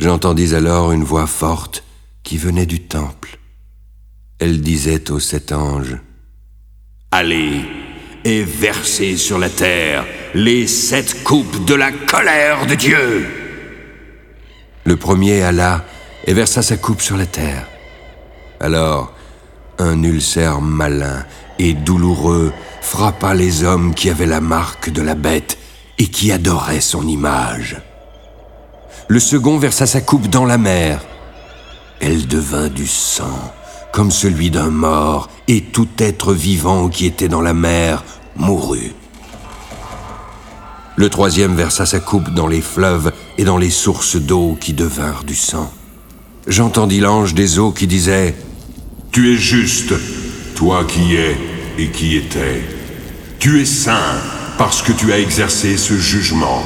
J'entendis alors une voix forte qui venait du temple. Elle disait aux 7 anges: « Allez et versez sur la terre les 7 coupes de la colère de Dieu !» Le premier alla et versa sa coupe sur la terre. Alors, un ulcère malin et douloureux frappa les hommes qui avaient la marque de la bête et qui adoraient son image. Le second versa sa coupe dans la mer. Elle devint du sang, comme celui d'un mort, et tout être vivant qui était dans la mer mourut. Le troisième versa sa coupe dans les fleuves et dans les sources d'eau qui devinrent du sang. J'entendis l'ange des eaux qui disait: « Tu es juste, toi qui es et qui étais. Tu es saint parce que tu as exercé ce jugement.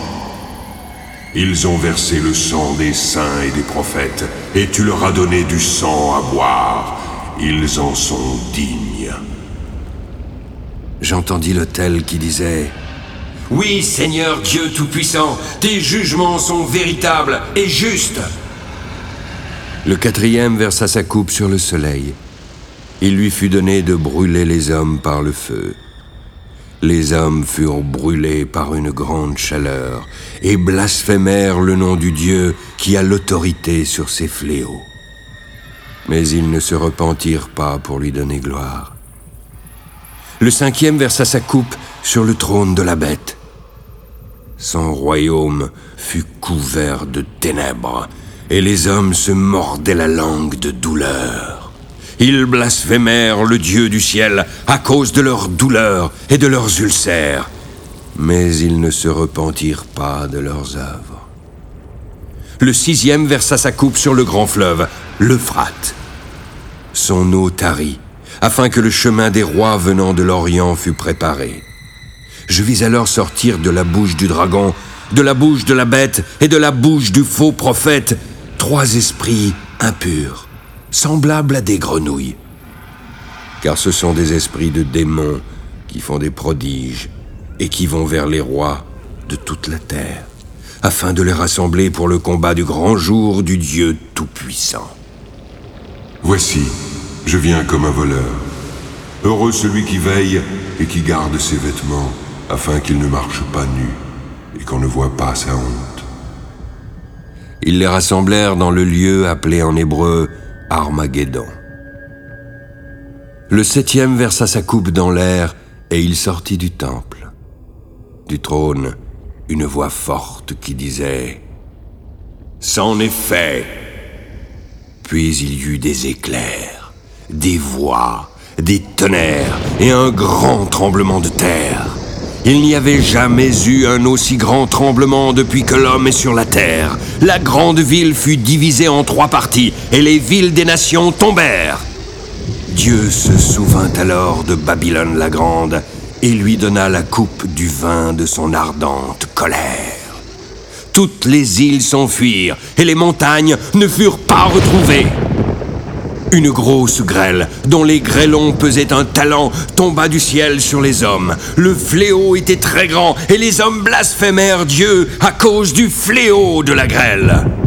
Ils ont versé le sang des saints et des prophètes, et tu leur as donné du sang à boire. Ils en sont dignes. » J'entendis l'autel qui disait: « Oui, Seigneur Dieu Tout-Puissant, tes jugements sont véritables et justes. » Le quatrième versa sa coupe sur le soleil. Il lui fut donné de brûler les hommes par le feu. Les hommes furent brûlés par une grande chaleur et blasphémèrent le nom du Dieu qui a l'autorité sur ces fléaux. Mais ils ne se repentirent pas pour lui donner gloire. Le cinquième versa sa coupe sur le trône de la bête. Son royaume fut couvert de ténèbres et les hommes se mordaient la langue de douleur. Ils blasphémèrent le Dieu du ciel à cause de leurs douleurs et de leurs ulcères, mais ils ne se repentirent pas de leurs œuvres. Le sixième versa sa coupe sur le grand fleuve, l'Euphrate. Son eau tarit, afin que le chemin des rois venant de l'Orient fût préparé. Je vis alors sortir de la bouche du dragon, de la bouche de la bête et de la bouche du faux prophète 3 esprits impurs, semblables à des grenouilles. Car ce sont des esprits de démons qui font des prodiges et qui vont vers les rois de toute la terre, afin de les rassembler pour le combat du grand jour du Dieu Tout-Puissant. Voici, je viens comme un voleur. Heureux celui qui veille et qui garde ses vêtements, afin qu'il ne marche pas nu et qu'on ne voit pas sa honte. Ils les rassemblèrent dans le lieu appelé en hébreu Armageddon. Le septième versa sa coupe dans l'air et il sortit du temple. Du trône, une voix forte qui disait: « C'en est fait !» Puis il y eut des éclairs, des voix, des tonnerres et un grand tremblement de terre. Il n'y avait jamais eu un aussi grand tremblement depuis que l'homme est sur la terre. La grande ville fut divisée en 3 parties et les villes des nations tombèrent. Dieu se souvint alors de Babylone la grande et lui donna la coupe du vin de son ardente colère. Toutes les îles s'enfuirent et les montagnes ne furent pas retrouvées. Une grosse grêle, dont les grêlons pesaient un talent, tomba du ciel sur les hommes. Le fléau était très grand et les hommes blasphémèrent Dieu à cause du fléau de la grêle.